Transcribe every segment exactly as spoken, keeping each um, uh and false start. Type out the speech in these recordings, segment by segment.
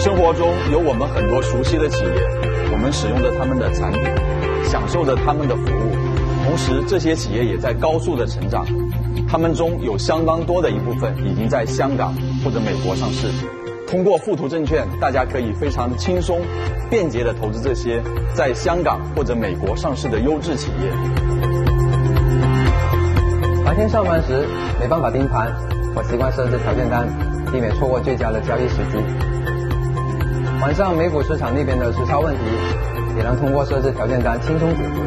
生活中有我们很多熟悉的企业，我们使用着他们的产品，享受着他们的服务，同时这些企业也在高速的成长，他们中有相当多的一部分已经在香港或者美国上市。通过富途证券，大家可以非常轻松、便捷地投资这些在香港或者美国上市的优质企业。 白天上班时没办法盯盘，我习惯设置条件单，避免错过最佳的交易时机。晚上美股市场那边的时差问题，也能通过设置条件单轻松解决。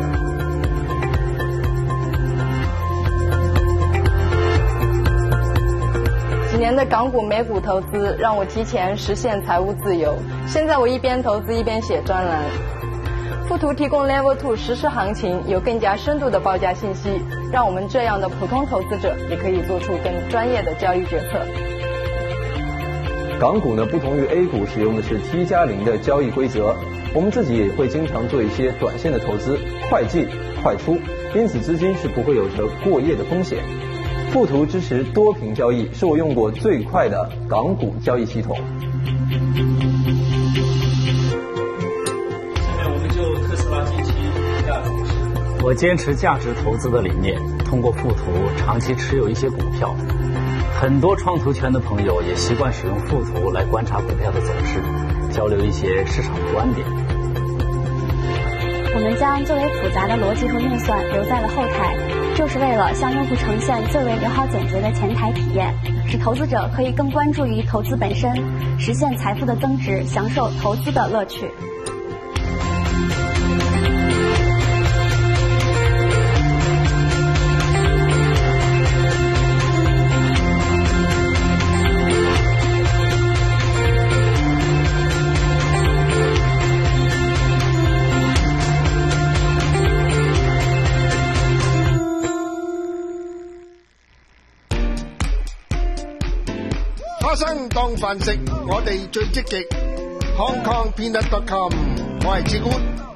几年的港股、美股投资让我提前实现财务自由。现在我一边投资一边写专栏。富途提供 Level 二 实时行情，有更加深度的报价信息，让我们这样的普通投资者也可以做出更专业的交易决策。 港股呢，不同于 A 股使用的是 T 加零的交易规则，我们自己也会经常做一些短线的投资，快进快出，因此资金是不会有着过夜的风险。富途支持多屏交易，是我用过最快的港股交易系统。 下面我们就特斯拉近期股价走势。 我坚持价值投资的理念，通过富途长期持有一些股票。很多创投圈的朋友也习惯使用富途来观察股票的走势，交流一些市场观点。 我们将最为复杂的逻辑和运算留在了后台，就是为了向用户呈现最为友好简洁的前台体验，使投资者可以更关注于投资本身，实现财富的增值，享受投资的乐趣。 花生當飯食，我哋最積極。Hong Kong Peanut dot com， 我係志官。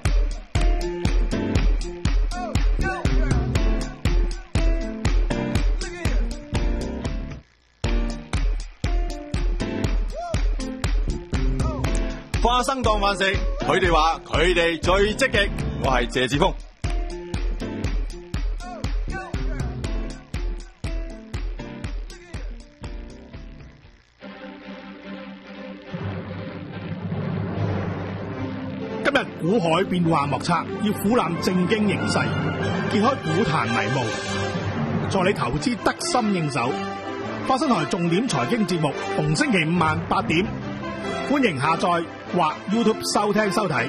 花生當飯食，佢哋話佢哋最積極。我係謝志峰。 今日股海變幻莫測，要俯瞰正經形勢，揭開股壇迷霧，助你投資得心應手。花生台重點財經節目，逢星期五晚八點，歡迎下載或 YouTube 收聽收睇。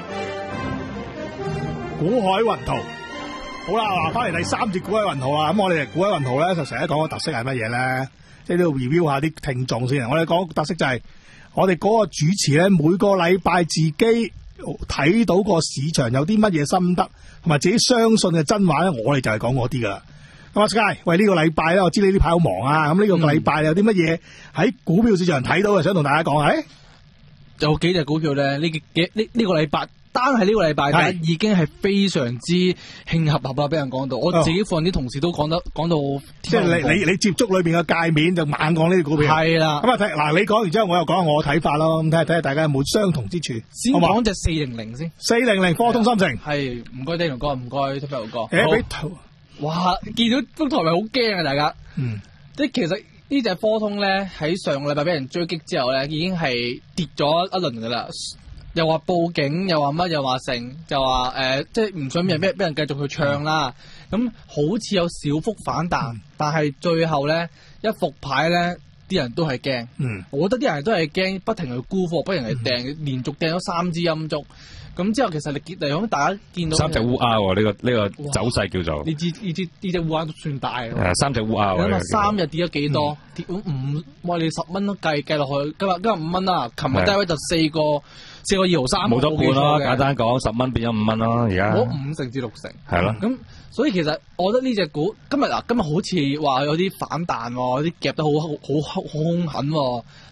股海雲圖，好啦，嗱，翻嚟第三節股海雲圖啦。咁我哋股海雲圖咧就成日講個特色係乜嘢咧？即係都要 review 下啲聽眾先。我哋講特色就係我哋嗰個主持咧，每個禮拜自己睇到個市場有啲乜嘢心得，同埋自己相信嘅真話咧，我哋就係講嗰啲噶啦。咁啊 Sky，喂，呢、這個禮拜咧，我知你呢排好忙啊。咁呢個禮拜有啲乜嘢喺股票市場睇到嘅，想同大家講下。誒， 有幾隻股票咧？呢幾呢呢個禮拜，單係呢個禮拜咧，已經係非常之興合合啦，俾人講到。我自己附近啲同事都講得講到， 即係你你你接觸裏邊嘅界面就猛講呢啲股票。係啦。咁啊睇嗱，你講完之後，我又講下我嘅睇法咯。咁睇下睇下大家有冇相同之處。 先講隻四零零先。四零零科通芯城。 係，唔該丁龍哥，唔該出邊路哥。 誒，俾圖。 哇！見到幅圖咪好驚啊！大家。嗯。即係其實呢隻科通咧，喺上個禮拜俾人追擊之後咧，已經係跌咗一輪噶啦。又話報警，又話乜，又話成，就話誒、呃，即係唔想俾人俾人繼續去唱啦。咁、嗯、好似有小幅反彈，嗯、但係最後咧一復牌咧，啲人都係驚。嗯，我覺得啲人都係驚，不停去沽貨，不停去掟，嗯、連續掟咗三支陰燭。咁之後其實你嚟講，大家見到三隻烏鴉喎，呢、呢個呢、呢個走勢叫做。 呢支呢支呢隻烏鴉都算大。 誒，三隻烏鴉喎。 咁啊，三日跌咗幾多？嗯、跌咗五，哇！你十蚊都計計落去，今日今日五蚊啦。琴日低位就四個四個二毫三。 冇咗半咯，簡單講，十蚊變咗五蚊咯，而家。 冇五成至六成。 係咯。 咁所以其實我覺得呢隻股今日嗱，今日好似話有啲反彈喎，有啲夾得好好好好兇狠喎。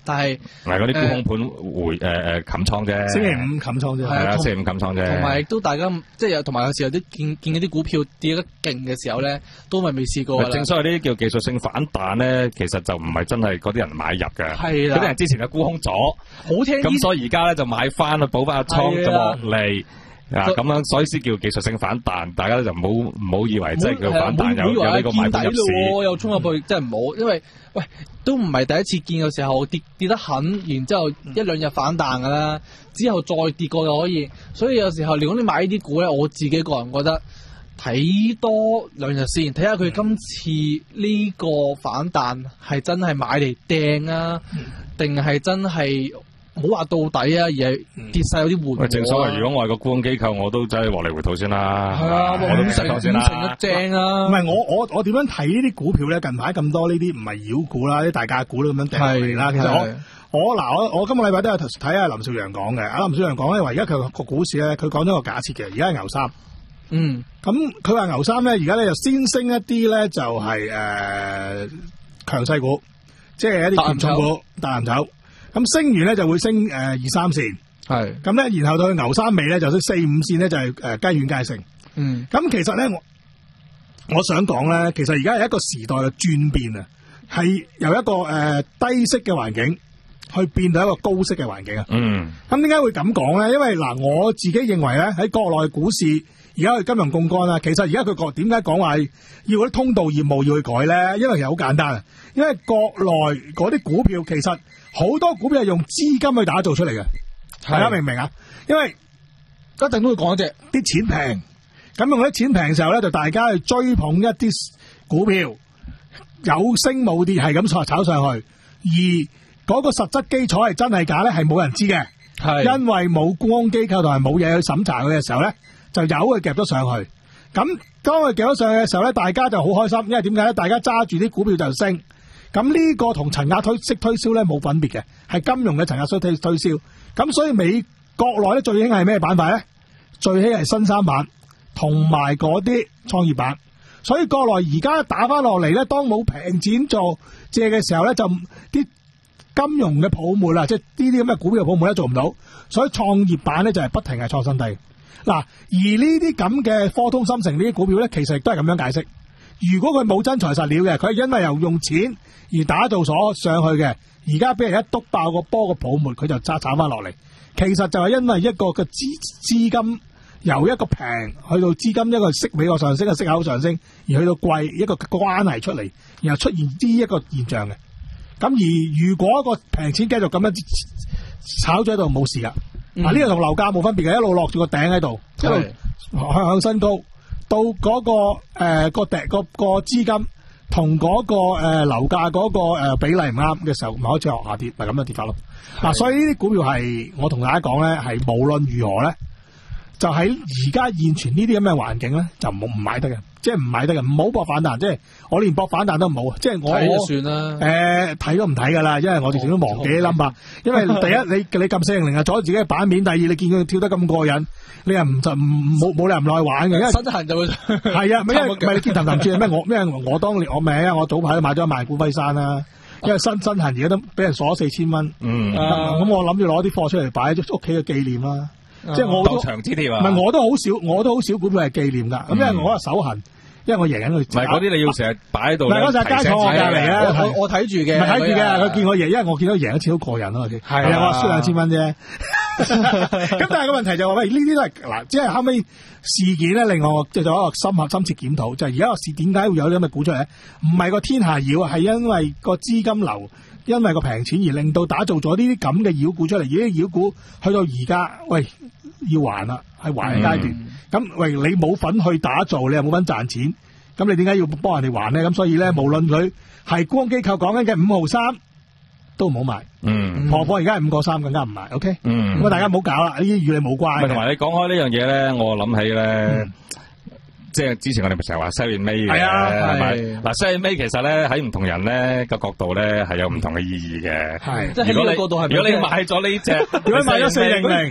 但係唔係嗰啲沽空盤回誒誒冚倉啫， 星期五冚倉啫， 係啊，星期五冚倉啫。 同埋亦都大家即係有，同埋有時候啲見見嗰啲股票跌得勁嘅時候咧，都係未試過。 正所謂呢啲叫技術性反彈咧，其實就唔係真係嗰啲人買入嘅， 係啦， 嗰啲人之前嘅沽空咗， 好聽咁所以而家咧就買翻去補翻個倉就獲利。啊，咁樣所以先叫技術性反彈，大家就唔好唔好以為即係叫反彈有有呢個買盤入市， 又衝入去，真係唔好，因為喂都唔係第一次見嘅時候跌跌得狠，然之後一兩日反彈噶啦，之後再跌過就可以，所以有時候如果你買呢啲股咧，我自己個人覺得睇多兩日先，睇下佢今次呢個反彈係真係買嚟掟啊，定係真係。唔好話到底啊，而係跌晒有啲換、啊。喂， 正所謂，如果我係個沽空機構，我都真係獲利回吐先啦。 係啊，我都唔成先啦，正啊。 唔係我我我點樣睇呢啲股票咧？近排咁多呢啲唔係妖股啦，啲大價股都咁樣掟落嚟啦。其實我我嗱我我今個禮拜都有睇下林少陽講嘅。阿林少陽講咧話，而家佢個股市咧，佢講咗個假設嘅，而家係牛三。 嗯。咁佢話牛三咧，而家咧就先升一啲咧，就係誒強勢股，即係一啲權重股、大藍籌。咁升完咧就會升誒二三線，係咁咧，然後到去牛三尾咧就升四五線咧就係誒雞犬皆升。嗯，咁其實咧我我想講咧，其實而家係一個時代嘅轉變啊，係由一個誒、呃、低息嘅環境去變到一個高息嘅環境啊。嗯，咁點解會咁講咧？因為嗱、呃，我自己認為咧喺國內股市而家去金融槓桿啦，其實而家佢講點解講話要嗰啲通道業務要去改咧？因為其實好簡單啊，因為國內嗰啲股票其實。好多股票係用資金去打造出嚟嘅，大家明唔明啊？因為一定都會講隻啲錢平，咁用啲錢平嘅時候咧，就大家去追捧一啲股票，有升冇跌係咁炒炒上去，而嗰個實質基礎係真係假咧，係冇人知嘅，係因為冇沽空機構同埋冇嘢去審查佢嘅時候咧，就由佢夾咗上去。咁當佢夾咗上去嘅時候咧，大家就好開心，因為點解咧？大家揸住啲股票就升。咁呢個同層壓推式推銷咧冇分別嘅，係金融嘅層壓式推推銷。咁所以美國內咧最興係咩板塊咧？最興係新三板同埋嗰啲創業板。所以國內而家打翻落嚟咧，當冇平錢做借嘅時候咧，就啲金融嘅泡沫啦，即係呢啲咁嘅股票泡沫咧做唔到。所以創業板咧就係不停係創新低。嗱，而呢啲咁嘅科通芯城呢啲股票咧，其實亦都係咁樣解釋。如果佢冇真材實料嘅，佢係因為由用錢而打造所上去嘅，而家俾人一篤爆個波個泡沫，佢就揸炒翻落嚟。其實就係因為一個嘅資資金由一個平去到資金一個息美國上升嘅息口上升，而去到貴一個關係出嚟，然後出現呢一個現象嘅。咁而如果一個平錢繼續咁樣炒咗喺度冇事噶，嗱呢個同樓價冇分別嘅，一路落住個頂喺度，一路向向新高。到嗰、那個誒、呃、個頂個個資金同嗰、那個誒樓價嗰個誒比例唔啱嘅時候，咪開始學下跌，咪咁樣跌法咯。嗱、啊，所以呢啲股票係我同大家講咧，係無論如何咧，就喺而家現存呢啲咁嘅環境咧，就唔唔買得嘅，即係唔買得嘅，唔好搏反彈。即係我連搏反彈都唔好，即係我睇就算啦。 誒睇、呃、都唔睇噶啦，因為我哋成日都忘記啲 number。因為第一你你撳四零零啊，阻住自己嘅版面；第二你見佢跳得咁過癮。你又唔就唔冇冇理由唔耐玩嘅，因為新行就會係啊，唔係因為唔係你見騰騰轉咩？我咩？我當年我名啊，我早排都買咗萬股輝山啦，因為新新行而家都俾人鎖四千蚊，嗯，咁、啊、我諗住攞啲貨出嚟擺喺屋企嘅紀念啦，啊、即係我都長之條啊， 唔係我都好少，我都好少股票係紀念噶，咁、嗯、因為我係手痕。因為我贏緊佢，唔係嗰啲你要成日擺喺度。 嗱，嗰陣街坐我隔離啊， 我我睇住嘅， 睇住嘅。佢見我贏，因為我見到贏一次好過癮咯。係啊，我輸兩千蚊啫。咁但係個問題就話喂，呢啲都係嗱，即係後尾事件咧，令我即係做一個深刻深切檢討，就係而家個事點解會有啲咁嘅股出嚟咧？唔係個天下妖啊，係因為個資金流，因為個平錢而令到打造咗呢啲咁嘅妖股出嚟。而啲妖股去到而家，喂要還啦，係還嘅階段。咁、嗯、喂，你冇份去打造，你又冇份賺錢，咁你點解要幫人哋還咧？咁所以咧，無論佢係沽空機構講緊嘅五毫三，都唔好買。嗯，婆婆而家係五個三，更加唔買。O K。嗯。咁啊，大家唔好搞啦，呢啲與你冇關。 同埋你講開呢樣嘢咧，我諗起咧。嗯即係之前我哋咪成日話 sell in May 嘅，係咪？嗱 sell in May 其實咧喺唔同人咧個角度咧係有唔同嘅意義嘅。係，即係喺呢個角度係。如果你買咗呢隻，如果買咗四零零，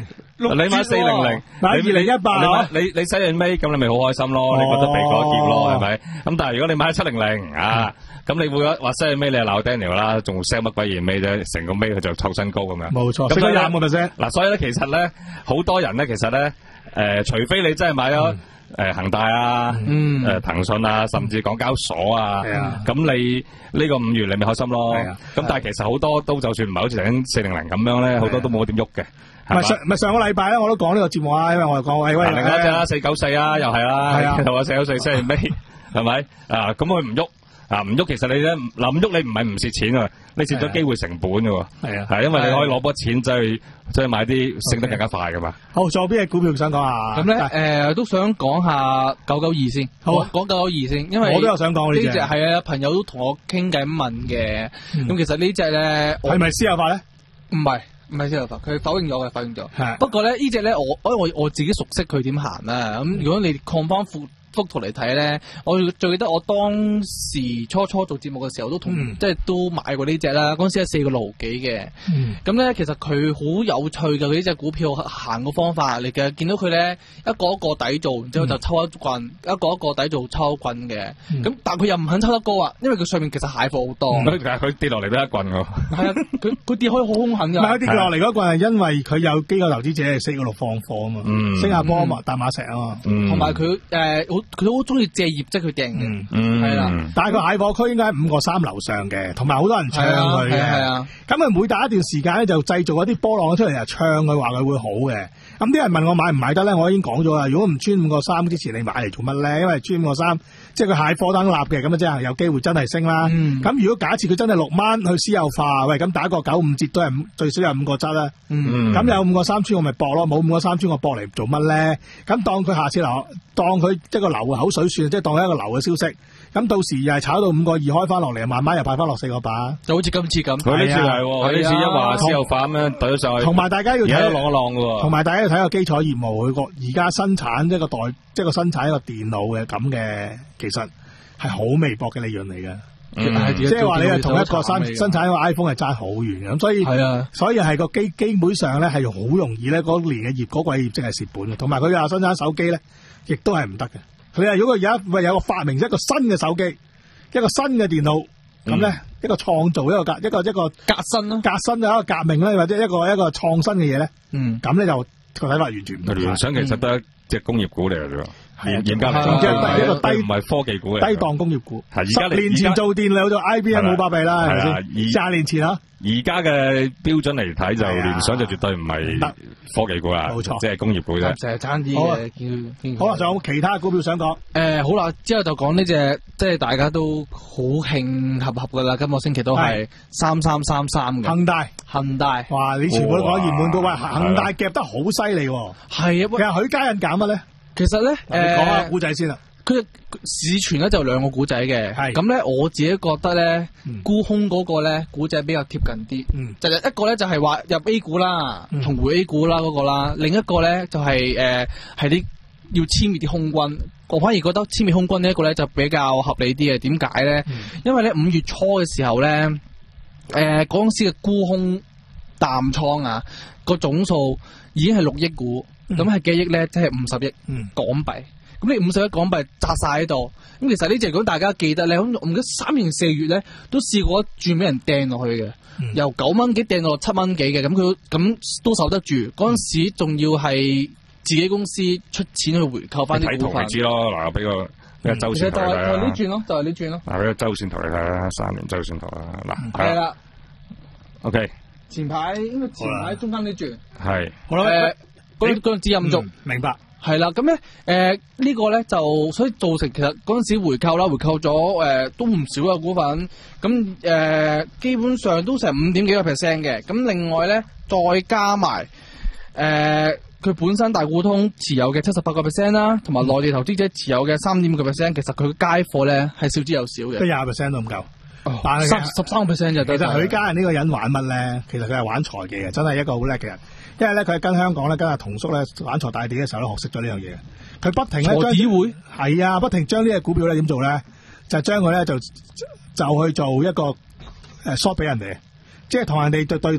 你買四零零， 買二零一八， 你你洗完尾，咁你咪好開心咯，你覺得避過一劫咯，係咪？咁但係如果你買七零零啊，咁你會話洗完尾你係鬧 Daniel 啦，仲 sell 乜鬼嘢尾啫？成個尾佢就湊身高咁樣。 冇錯，升咗廿五個 percent。 嗱，所以咧其實咧，好多人咧其實咧，誒，除非你真係買咗。誒，恒大啊，誒，騰訊啊，甚至港交所啊，咁你呢個五月你咪開心咯。咁但係其實好多都就算唔係好似頭先四零零咁樣咧，好多都冇點喐嘅。 唔係上唔係上個禮拜咧，我都講呢個節目啊，因為我哋講喂喂， 另一隻啦，四九四啊，又係啦，係嘛，四九四星期尾係咪啊？咁佢唔喐。啊唔喐，其實你咧嗱唔喐，你唔係唔蝕錢啊，你蝕咗機會成本噶喎。係啊，係因為你可以攞筆錢即係即係買啲升得更加快噶嘛。 好，仲有邊隻股票想講下？ 咁咧誒，都想講下九九二先。好，講九九二先，因為我都有想講呢隻係啊，朋友都同我傾偈問嘅。咁其實呢隻咧係咪私有化咧？ 唔係唔係私有化，佢否認咗嘅，否認咗。不過咧呢隻咧，我我我我自己熟悉佢點行啦。咁如果你擴翻幅幅圖嚟睇咧，我最記得我當時初初做節目嘅時候都同、嗯、即係都買過呢隻啦，嗰陣時係四個六幾嘅。咁咧、嗯、其實佢好有趣嘅，佢呢隻股票行個方法嚟嘅，見到佢咧一個一個底做，然之後就抽一棍，嗯、一個一個底做抽棍嘅。咁、嗯、但係佢又唔肯抽得高啊，因為佢上面其實蟹貨好多。 佢但係佢跌落嚟都一棍㗎。係啊， 佢佢跌開好兇狠㗎。 唔係跌落嚟嗰棍係因為佢有機構投資者係四個六放貨啊嘛，嗯、新加坡啊嘛，大馬石啊嘛， 同埋佢誒好。佢都好中意借業績去掟嘅，係啦、嗯。 但係個蟹貨區應該喺五個三樓上嘅，同埋好多人唱佢嘅。係啊，咁佢每打一段時間咧，就製造一啲波浪出嚟，就唱佢話佢會好嘅。咁啲人問我買唔買得咧，我已經講咗啦。如果唔穿五個三之前，你買嚟做乜咧？因為穿五個三，即係佢蟹貨等立嘅，咁啊即係有機會真係升啦。咁、嗯、如果假設佢真係六蚊去私有化，喂，咁打個九五折都係最少有五個質啦。咁、嗯、有五個三穿我咪搏咯，冇五個三穿我搏嚟做乜咧？咁當佢下次流，當佢即係個流嘅口水算，即係當係一個流嘅消息。咁到時又係炒到五個二開翻落嚟，慢慢又派翻落四個八， 就好似今次咁。 佢呢次係，佢呢次一話私有化咁樣懟咗上去。 同埋大家要睇一浪一浪嘅。 同埋大家要睇個基礎業務，佢個而家生產一個代，即係個生產一個電腦嘅咁嘅，其實係好微薄嘅利潤嚟嘅。嗯、即係話你係同一個生生產一個 iPhone 係爭好遠嘅，咁所以係啊，所以係個基基本上咧係好容易咧嗰年嘅業嗰季業績係蝕本嘅，同埋佢又生產手機咧，亦都係唔得嘅。佢話如果佢而家喂有個發明一個新嘅手機，一個新嘅電腦，咁咧、嗯、一個創造一個革一個一個革新咯， 革新一個革命咧，或者一個一個創新嘅嘢咧， 嗯， 咁咧就個睇法完全唔同。 聯想其實都係一隻工業股嚟嘅啫。 係嚴格嚟講，即係一個低唔係科技股嚟， 低檔工業股。 係而家十年前做電腦就 I B M 冇巴閉啦，係咪先？廿年前啊， 而家嘅標準嚟睇就聯想就絕對唔係科技股啦，冇錯，即係工業股啫。 成日爭啲嘅。 好啦，仲有其他股票想講？ 誒，好啦，之後就講呢隻，即係大家都好興合合噶啦。今個星期都係三三三三嘅恒大， 恒大。 哇！你全部都講熱門股，喂，恒大夾得好犀利。係啊，其實許家印減乜咧？ 其實咧，誒， 講下古仔先啦。 佢市傳咧就兩個古仔嘅，咁咧我自己覺得咧，沽空嗰個咧古仔比較貼近啲。嗯，就係一個咧就係話入 A 股啦，同回 A 股啦嗰個啦，另一個咧就係誒係啲要殲滅啲空軍。我反而覺得殲滅空軍呢一個咧就比較合理啲嘅。點解咧？因為咧五月初嘅時候咧，誒嗰陣時嘅沽空淡倉啊個總數已經係六億股。咁係幾億咧？即係五十億港幣。咁你五十億港幣砸晒喺度。咁其實呢隻如果大家記得咧，咁我記得三年四月咧都試過一轉俾人掟落去嘅，嗯、由九蚊幾掟到七蚊幾嘅。咁佢咁都受得住。嗰陣、嗯、時仲要係自己公司出錢去回購翻啲股份。睇圖知咯，嗱，俾個俾個周線圖嚟睇啦。就係呢轉咯，就係呢轉咯。嗱，俾個周線圖嚟睇啦，三年周線圖啦。嗱，係啦。O K。前排應該前排中間呢轉。係。好啦。誒。嗰嗰支陰燭，明白係啦。咁咧，誒、呃這個、呢個咧就所以造成其實嗰陣時回購啦，回購咗誒、呃、都唔少嘅股份。咁誒、呃、基本上都成五點幾個 percent 嘅。咁另外咧再加埋誒佢本身大股通持有嘅七十八個 percent 啦，同埋內地投資者持有嘅三點五個 percent。其實佢嘅街貨咧係少之又少嘅，即係廿 percent 都唔夠。哦、但係十十三個 percent 就得。其實許家印呢個人玩乜咧？其實佢係玩財技嘅，真係一個好叻嘅人。因為咧，佢係跟香港咧，跟阿同叔咧玩財大地嘅時候咧，學識咗呢樣嘢。佢不停咧，財子會係啊，不停將呢隻股票咧點做咧，就將佢咧就就去做一個誒 short 俾人哋，即係同人哋對對賭，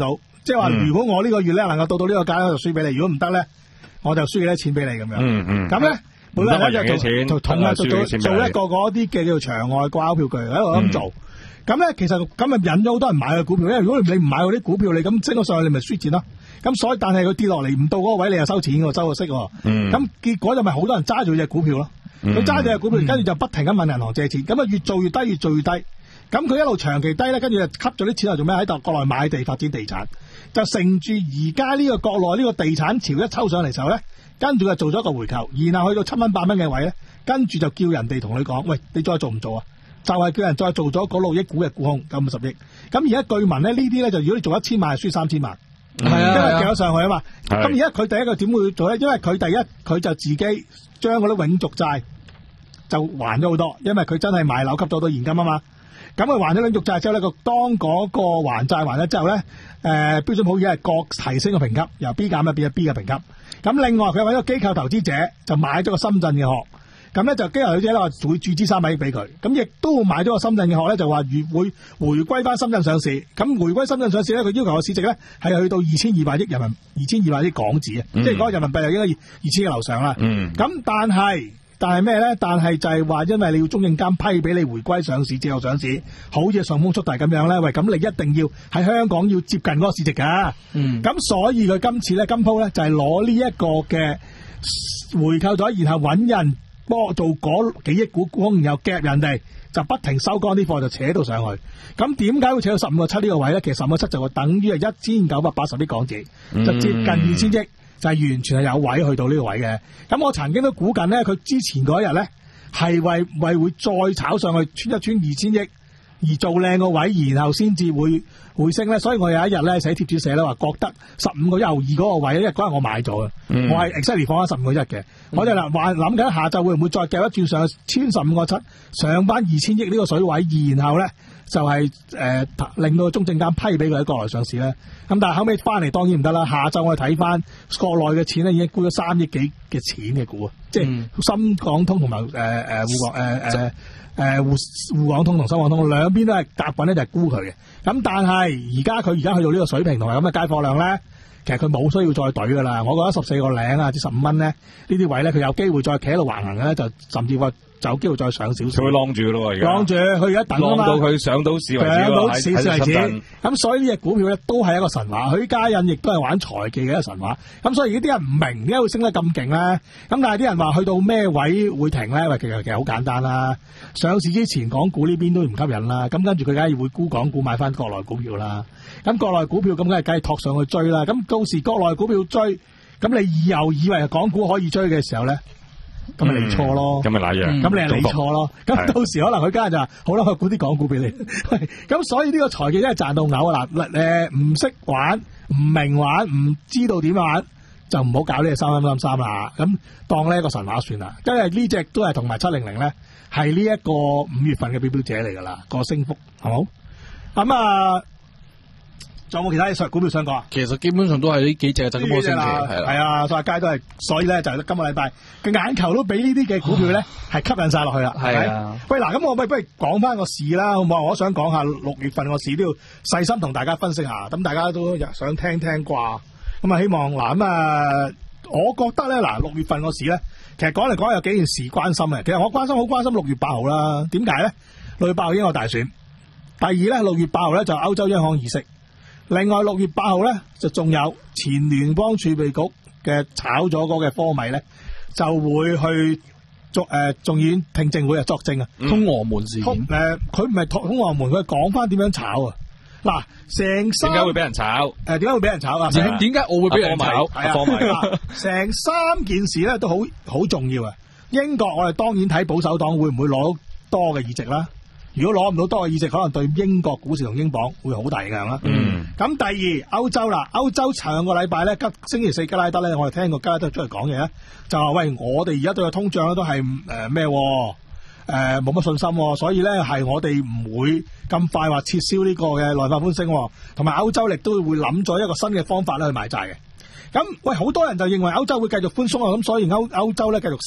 即係話如果我呢個月咧能夠到到呢個價咧，就輸俾你；如果唔得咧，我就輸幾多錢俾你咁樣。 嗯嗯。 咁咧，每個人咧就同啊做做做一個嗰啲嘅叫做場外掛鈎票據喺度咁做。咁咧其實咁啊引咗好多人買嘅股票，因為如果你唔買嗰啲股票，你咁升咗上去，你咪輸錢咯。咁所以但係佢跌落嚟唔到嗰個位，你又收錢喎，收個息喎。嗯。咁結果就咪好多人揸住隻股票咯。佢揸住隻股票，跟住就不停咁問銀行借錢，咁啊越做越低，越做越低。咁佢一路長期低咧，跟住就吸咗啲錢嚟做咩？喺度國內買地發展地產，就乘住而家呢個國內呢個地產潮一抽上嚟時候咧，跟住就做咗一個回購，然後去到七蚊八蚊嘅位咧，跟住就叫人哋同你講，喂，你再做唔做啊？就係、是、叫人再做咗嗰六億股嘅沽空，咁五十億。咁而家據聞咧，呢啲咧就如果你做一千萬，係輸三千萬，係啊，因為夾咗上去啊嘛。咁而家佢第一個點會做咧？因為佢第一佢就自己將嗰啲永續債就還咗好多，因為佢真係賣樓吸咗好多現金啊嘛。咁佢還咗永續債之後咧，個當嗰個還債還咗之後咧，誒、呃、標準普爾係各提升個評級，由 B 減一變咗 B 嘅評級。咁另外佢揾咗機構投資者就買咗個深圳嘅殼。咁咧就機構投資者咧話會注資三百億俾佢，咁亦都買咗個深圳嘅殼咧，就話會回歸翻深圳上市。咁回歸深圳上市咧，佢要求個市值咧係去到二千二百億人民二千二百億港紙啊，嗯、即係嗰個人民幣又應該二千嘅樓上啦。咁、嗯、但係但係咩咧？但係就係話因為你要中證監批俾你回歸上市之後上市，好似順豐速遞咁樣咧，喂，咁你一定要喺香港要接近嗰個市值㗎。咁、嗯、所以佢今次咧今鋪咧就係攞呢一個嘅回購咗，然後揾人幫我做嗰幾億股沽空，然後夾人哋就不停收乾啲貨，就扯到上去。咁點解會扯到十五個七呢個位咧？其實十五個七就會等於係一千九百八十億港紙，就接近二千億，就係完全係有位去到呢個位嘅。咁我曾經都估緊咧，佢之前嗰一日咧係為為會再炒上去穿一穿二千億，而做靚個位，然後先至會回升咧。所以我有一日咧寫貼紙寫咧話，覺得十五個一毫二嗰個位咧，因為嗰日我買咗嘅，嗯、我係 exactly 放咗十五個一嘅。嗯、我就嗱話諗緊下晝會唔會再夾一轉上穿十五個七，上翻二千億呢個水位，然後咧就係、是、誒、呃、令到中證監批俾佢喺國內上市咧。咁但係後尾翻嚟當然唔得啦。下晝我哋睇翻國內嘅錢咧，已經沽咗三億幾嘅錢嘅股啊，即係深港通同埋誒誒滬港誒誒誒滬滬港通同深港通兩邊都係夾滾咧，就係沽佢嘅。咁但係而家佢而家去到呢個水平同埋咁嘅街貨量咧，其實佢冇需要再懟噶啦。我覺得十四個零啊至十五蚊咧呢啲位咧，佢有機會再企喺度橫行咧，就甚至話就有機會再上少少。 佢會晾住咯，而家晾住，佢而家等啊嘛， 晾到佢上到市為止， 上到市市為止。咁所以呢隻股票咧都係一個神話。許家印亦都係玩財技嘅一個神話。咁所以而家啲人唔明點解會升得咁勁咧？咁但係啲人話去到咩位會停咧？喂，其實其實好簡單啦。上市之前港股呢邊都唔吸引啦，咁跟住佢梗係會沽港股買翻國內股票啦。咁國內股票咁梗係梗係托上去追啦。咁到時國內股票追，咁你又以為港股可以追嘅時候咧？咁咪你錯咯， 咁咪嗱樣， 咁你係你錯咯。咁到時可能佢家就話好啦，我估啲港股俾你。咁所以呢個財技真係賺到嘔啊！嗱，誒唔識玩、唔明玩、唔知道點玩，就唔好搞呢個三三三三啦。咁當呢一個神話算啦。因為呢隻都係同埋七零零咧，係呢一個五月份嘅表表者嚟噶啦，個升幅係冇。咁啊。仲有冇其他嘢股票想講啊？ 其實基本上都係呢幾隻就咁個升勢，係係啊，所有街都係，所以咧就今個禮拜嘅眼球都俾呢啲嘅股票咧係吸引晒落去啦。係啊，喂嗱，咁我咪不如講翻個市啦，好唔好？我想講下六月份個市都要細心同大家分析下，咁大家都想聽聽啩。咁啊，希望嗱咁啊，我覺得咧嗱，六月份個市咧，其實講嚟講去有幾件事關心嘅。其實我關心好關心六月八號啦。點解咧？六月八號英國大選，第二咧六月八號咧就歐洲央行議息。另外六月八號咧就仲有前聯邦儲備局嘅炒咗嗰嘅科米咧就會去作誒眾議院聽證會啊作證啊、 嗯、通俄門事件誒佢唔係通俄門，佢講翻點樣炒啊嗱成三點解會俾人炒誒點解會俾人炒啊點解我會俾人炒係啊科米成三件事咧都好好重要啊。英國我哋當然睇保守黨會唔會攞多嘅議席啦。如果攞唔到多嘅議席，可能對英國股市同英鎊會好大影響啦。嗯。咁第二歐洲啦，歐洲上個禮拜咧，吉星期四吉拉德咧，我哋聽過吉拉德出嚟講嘢咧，就話喂，我哋而家對個通脹咧都係誒咩？誒冇乜信心，所以咧係我哋唔會咁快話撤銷呢個嘅量化寬鬆，同埋歐洲亦都會諗咗一個新嘅方法咧去買債嘅。咁喂，好多人就認為歐洲會繼續寬鬆啊，咁所以歐歐洲咧繼續升。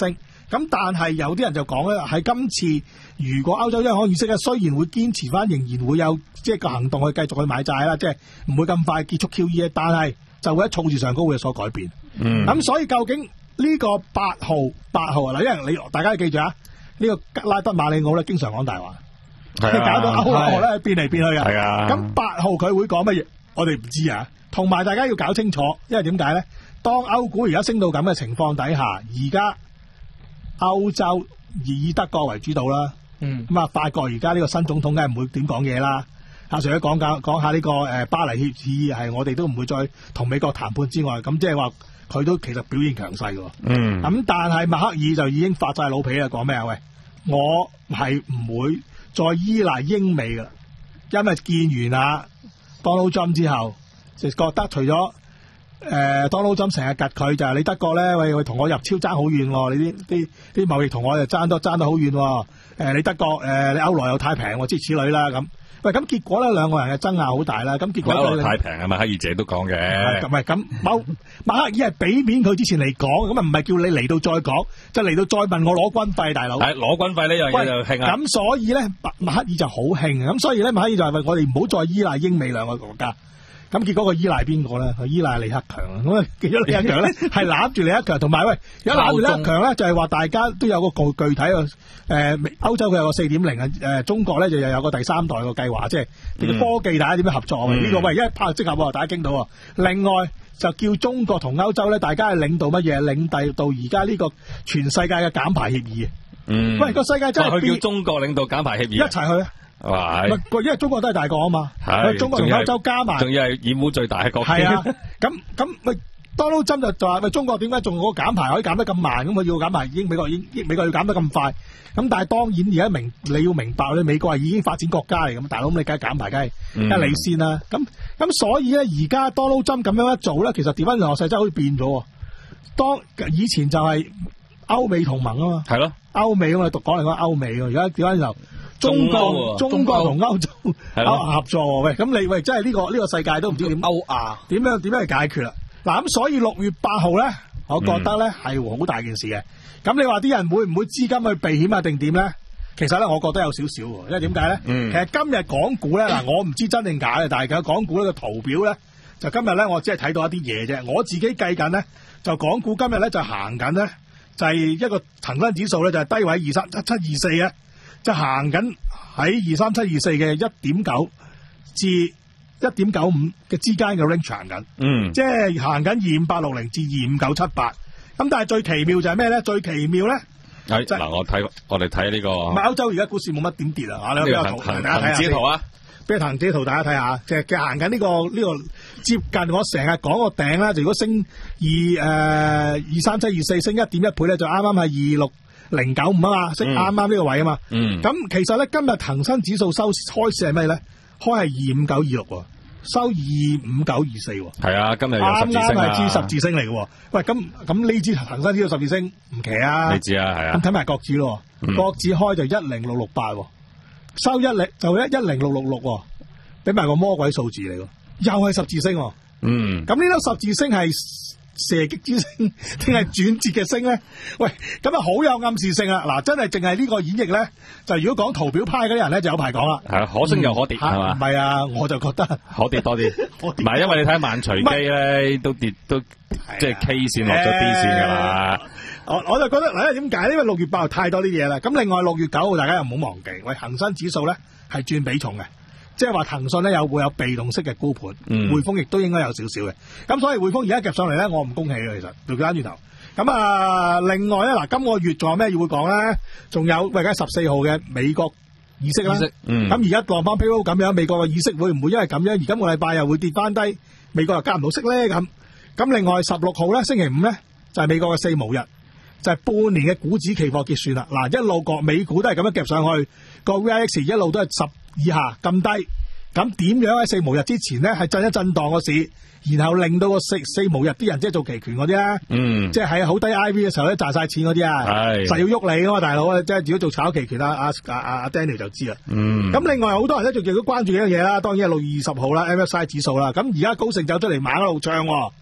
咁但係有啲人就講咧，喺今次如果歐洲央行議息咧，雖然會堅持翻，仍然會有即係個行動去繼續去買債啦，即係唔會咁快結束 Q E， 但係就會喺措辭上高會有所改變。嗯，咁所以究竟呢個八號八號啊嗱，因為你大家記住啊，呢、呢個格拉德馬里奧咧經常講大話，搞到歐羅咧變嚟變去啊。係啊，咁八號佢會講乜嘢？我哋唔知啊。同埋大家要搞清楚，因為點解咧？當歐股而家升到咁嘅情況底下，而家歐洲以德國為主導啦。嗯，咁啊，法國而家呢個新總統梗係唔會點講嘢啦。阿 Sir 講講講下呢個誒巴黎協議係我哋都唔會再同美國談判之外，咁即係話佢都其實表現強勢嘅。嗯，咁但係默克爾就已經發晒老脾啦，講咩啊？喂，我係唔會再依賴英美㗎，因為見完啊 Donald Trump 之後，就覺得除咗誒 Donald Trump 成日趌佢，就係你德國咧，喂喂同我入超爭好遠喎，你啲啲啲貿易同我就爭得爭得好遠喎。誒你德國誒、呃、你歐羅又太平喎，諸如此類啦咁。喂，咁結果咧兩個人嘅爭拗好大啦。咁結果歐羅太平啊嘛，默克爾自己都講嘅。咁咪咁，默默克爾係俾面佢之前嚟講，咁啊唔係叫你嚟到再講，就嚟到再問我攞軍費，大佬。係攞軍費呢樣嘢就興啊。咁所以咧，默默克爾就好興啊。咁所以咧，默克爾就係我哋唔好再依賴英美兩個國家。咁結果佢依賴邊個咧？佢依賴李克強啊！咁啊，結果李克強咧係攬住李克強，同埋喂，而家攬住李克強咧就係話大家都有個具具體嘅誒歐洲佢有個四點零啊，誒中國咧就又有個第三代個計劃，即係叫做科技大家點樣合作啊？呢、嗯這個喂一拍即合喎，大家傾到喎。另外就叫中國同歐洲咧，大家係領導乜嘢？領導到而家呢個全世界嘅減排協議。嗯，喂個世界真係佢叫中國領導減排協議，一齊去啊！哇！因為中國都係大國啊嘛，中國同歐洲加埋，仲要係染污最大嘅國。係啊，咁咁喂，Donald Trump就就話喂，中國點解仲嗰個減排可以減得咁慢？咁佢要減排，已經美國已經美國要減得咁快。咁但係當然而家明你要明白咧，美國係已經發展國家嚟，咁大佬咁你梗係減排，梗係梗係你先啦。咁咁所以咧，而家 Donald Trump 咁樣一做咧，其實調翻轉勢真係好似變咗。當以前就係歐美同盟啊嘛，係咯，歐美我哋讀講嚟講歐美，而家調翻轉頭。中國中國同歐洲合作，喂，咁你喂，真係呢個呢個世界都唔知點歐亞點樣點樣去解決啦。嗱咁所以六月八號咧，我覺得咧係好大件事嘅。咁你話啲人會唔會資金去避險啊？定點咧？其實咧，我覺得有少少，因為點解咧？其實今日港股咧，嗱，我唔知真定假嘅，但係其實港股呢個圖表咧，就今日咧，我只係睇到一啲嘢啫。我自己計緊咧，就港股今日咧就行緊咧，就係一個恒生指數咧就係低位二三七七二四嘅。就行緊喺二三七二四嘅一點九至一點九五嘅之間嘅 range 行緊，嗯，即係行緊二五八六零至二五九七八。咁但係最奇妙就係咩咧？最奇妙咧，係嗱、就是，我睇我哋睇呢個，唔係歐洲而家股市冇乜點跌啊！你俾個圖大家睇下，恒指圖啊，俾個恒指圖大家睇下，即係嘅行緊呢個呢、這個接近我成日講個頂啦。就如果升二誒二三七二四升一點一倍咧，就啱啱係二六零九五啊嘛，升啱啱呢個位啊嘛。嗯，咁其實咧今日恒生指數收開市係咩咧？開係二五九二六，收二五九二四。係啊，今日有十字星啊，啱啱係支十字星嚟嘅。喂，咁咁呢支恒生指數十字星唔奇啊？你知啊，係啊。咁睇埋國指咯，國指開就一零六六八，收一零就一一零六六六，俾埋個魔鬼數字嚟嘅，又係十字星。嗯，咁呢粒十字星係射擊之星定係轉折嘅星咧？喂，咁啊好有暗示性啊！嗱，真係淨係呢個演繹咧，就如果講圖表派嗰啲人咧，就有排講啦。係啊，可升又可跌係嘛？唔係啊，我就覺得可跌多啲。唔係，因為你睇萬隨機咧，都跌都即係 K 線落咗 D 線噶啦。我我就覺得嗱，點解？因為六月八號太多啲嘢啦。咁另外六月九號大家又唔好忘記，喂，恒生指數咧係轉比重嘅。即係話騰訊咧有會有被動式嘅沽盤，嗯、匯豐亦都應該有少少嘅。咁所以匯豐而家夾上嚟咧，我唔恭喜嘅，其實調翻轉頭。咁啊，另外咧嗱，今個月仲有咩要會講咧？仲有喂，而家十四號嘅美國議息啦。咁而家浪翻 payroll 咁樣，美國嘅議息會唔會因為咁樣而今個禮拜又會跌翻低？美國又加唔到息咧？咁咁另外十六號咧，星期五咧就係、是、美國嘅四巫日，就係、是、半年嘅股指期貨結算啦。嗱，一路個美股都係咁樣夾上去，個 V I X 一路都係十以下咁低，咁點樣喺四巫日之前咧係震一震盪個市，然後令到個四四巫日啲人即係做期權嗰啲咧，嗯，即係喺好低 I V 嘅時候咧賺晒錢嗰啲啊，係實要喐你噶嘛大佬啊，即係如果做炒期權啊，阿阿阿 Daniel 就知啦，嗯，咁另外好多人咧仲亦都關注一樣嘢啦，當然係六月二十號啦 M S C I 指數啦，咁而家高盛走出嚟猛一路唱，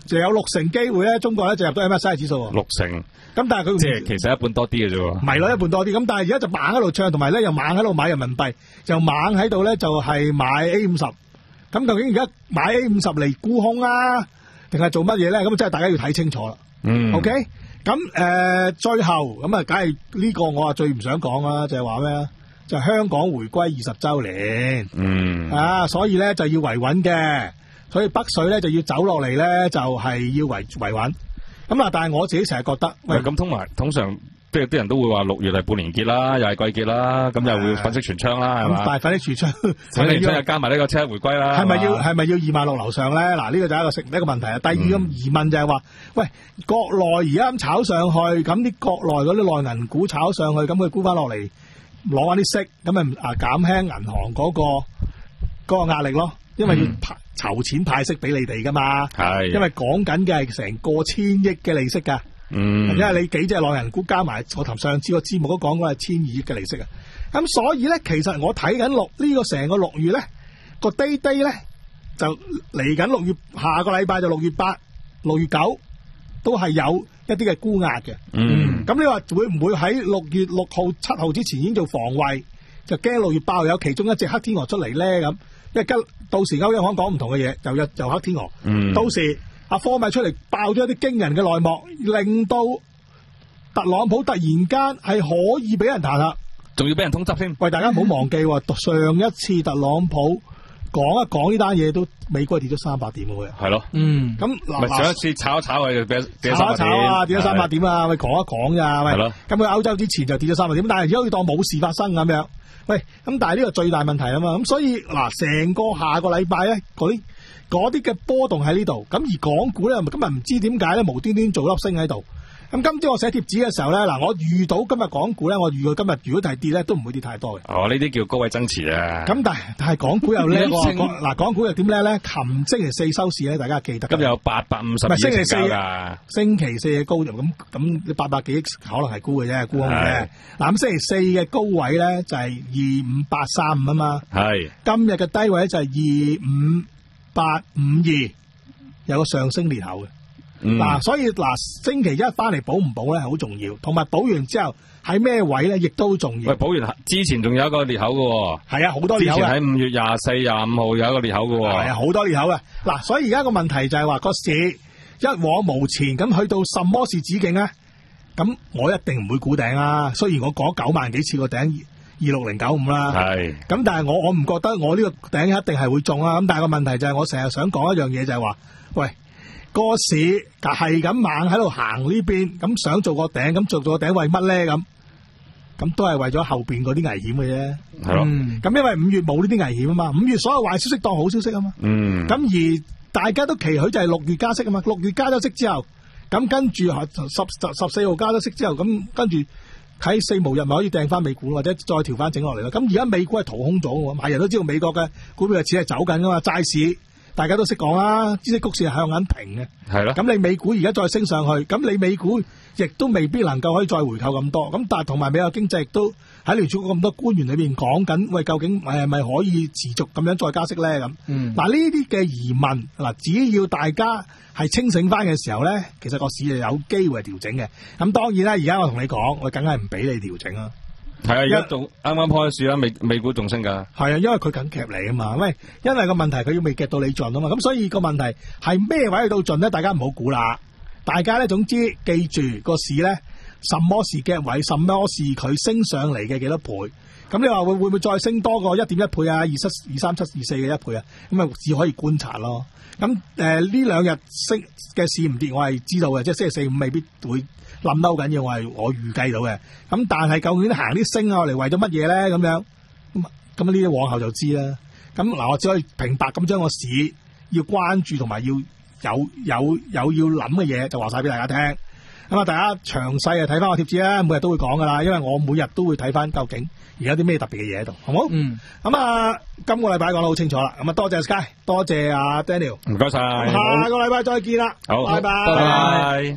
就有六成機會咧，中國咧就入到 M S C I 指數喎。 六成。 咁但係佢即係其實一半多啲嘅啫喎。 唔係咯，一半多啲。咁但係而家就猛喺度唱，同埋咧又猛喺度買人民幣，就猛喺度咧就係買 A 五十。咁究竟而家買 A 五十嚟沽空啊，定係做乜嘢咧？咁真係大家要睇清楚啦。 嗯。 OK。咁誒，最後咁啊，梗係呢個我啊最唔想講啦，就係話咩？就係香港回歸二十週年。 嗯。 啊，所以咧就要維穩嘅。所以北水咧就要走落嚟咧，就係、是、要維維穩。咁啊，但係我自己成日覺得，喂， 咁通埋通常即係啲人都會話六月係半年結啦，又係季結啦，咁又會粉飾櫥窗啦，係嘛？ 咁粉飾櫥窗， 粉飾櫥窗又加埋呢個七一回歸啦。 係咪要係咪要二萬六樓上咧？嗱，呢個就係一個食一個問題啊。第二個疑問就係話，喂，國內而家咁炒上去，咁啲國內嗰啲內銀股炒上去，咁佢沽翻落嚟攞翻啲息，咁咪啊減輕銀行嗰、嗰個嗰、嗰個壓力咯。因為要派籌錢派息俾你哋噶嘛，係，因為講緊嘅係成個千億嘅利息噶，嗯，因為你幾隻內銀股加埋，我頭上次個節目都講過係千二億嘅利息啊，咁所以咧，其實我睇緊六呢個成個六月咧個 day day 咧就嚟緊六月下個禮拜就六月八、六月九都係有一啲嘅沽壓嘅，嗯，咁你話會唔會喺六月六號、七號之前已經做防衛，就驚六月八號有其中一隻黑天鵝出嚟咧咁？因為到時歐央行講唔同嘅嘢，又有又黑天鵝。嗯，到時阿科米出嚟爆咗一啲驚人嘅內幕，令到特朗普突然間係可以俾人彈劾， 仲要俾人通緝添。 喂，大家唔好忘記喎，上一次特朗普講一講呢單嘢，都美國跌咗三百點嘅。 係咯， 嗯，咁嗱，上一次炒一炒佢就跌跌咗三百點，炒一炒啊，跌咗三百點啊，咪講一講咋，喂， 係咯。 咁佢歐洲之前就跌咗三百點，但係而家好似當冇事發生咁樣。喂，咁但係呢個最大問題啊嘛，咁所以嗱，成個下個禮拜咧，嗰啲嗰啲嘅波動喺呢度，咁而港股咧，今日唔知點解咧，無端端做粒升喺度。咁今朝我寫貼紙嘅時候咧，嗱，我遇到今日港股咧，我預到今日如果係跌咧，都唔會跌太多嘅。 哦，呢啲叫高位增持啊。 咁但係但係港股又叻喎，嗱，港股又點叻咧？琴星期四收市咧，大家記得。 今日有八百五十億成交㗎。 星期四嘅高咁咁八百幾億可能係沽嘅啫，沽空嘅。嗱，咁星期四嘅高位咧就係二五八三五啊嘛。係。今日嘅低位就係二五八五二，有個上升裂口嘅。嗱、嗯，所以嗱，星期一翻嚟補唔補咧，好重要，同埋補完之後喺咩位咧，亦都好重要。喂， 補完之前仲有一個裂口嘅喎。係啊，好多裂口。之前喺五月廿四、廿五號有一個裂口嘅喎。 係啊，好多裂口嘅。嗱，所以而家個問題就係話個市一往無前，咁去到什麼是止境咧？咁我一定唔會估頂啊。雖然我講九萬幾次個頂二六零九五啦。係。咁但係我我唔覺得我呢個頂一定係會中啊。咁但係個問題就係我成日想講一樣嘢就係話，喂。個市係咁猛喺度行呢邊，咁想做個頂，咁做咗個頂為乜咧？咁咁都係為咗後邊嗰啲危險嘅啫。係咯。咁、嗯、因為五月冇呢啲危險啊嘛，五月所有壞消息當好消息啊嘛。嗯。咁而大家都期許就係六月加息啊嘛，六月加咗息之後，咁跟住十十四號加咗息之後，咁跟住喺四無日咪可以掟翻美股，或者再調翻整落嚟咯。咁而家美股係掏空咗嘅，係人都知道美國嘅股票嘅錢係走緊噶嘛，債市。大家都識講啦，孳息曲線係向緊平嘅，係咯。咁你美股而家再升上去，咁你美股亦都未必能夠可以再回購咁多。咁但係同埋美國經濟亦都喺聯儲局咁多官員裏邊講緊，喂，究竟係咪可以持續咁樣再加息咧？咁，嗯，嗱呢啲嘅疑問，嗱只要大家係清醒翻嘅時候咧，其實個市就有機會係調整嘅。咁當然啦，而家我同你講，我梗係唔俾你調整啦。係啊，而家仲啱啱開市啦，美美股仲升噶。係啊，因為佢緊夾你啊嘛，喂，因為個問題佢要未夾到你盡啊嘛，咁所以個問題係咩位去到盡咧？大家唔好估啦，大家咧總之記住個市咧，什麼是夾位，什麼是佢升上嚟嘅幾多倍？咁你話會會唔會再升多過一點一倍啊？二七、二三七、二四嘅一倍啊？咁啊只可以觀察咯。咁誒呢兩日升嘅市唔跌，我係知道嘅，即係星期四五未必會冧得好緊要，我係我預計到嘅。咁但係究竟行啲升啊嚟為咗乜嘢咧？咁樣咁咁呢啲往後就知啦。咁嗱，我只可以平白咁將個市要關注同埋要有有有要諗嘅嘢就話晒俾大家聽。咁啊，大家詳細啊睇翻我貼紙啦，每日都會講噶啦，因為我每日都會睇翻究竟而家啲咩特別嘅嘢喺度，好唔好？嗯。咁啊，今個禮拜講得好清楚啦。咁啊，多謝 Sky，多謝阿 Daniel，唔該晒。下個禮拜再見啦。好，拜拜。拜拜。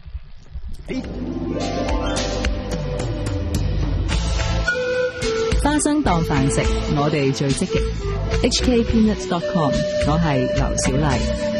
花生當飯食，我哋最積極。H K Peanuts dot com， 我係劉小麗。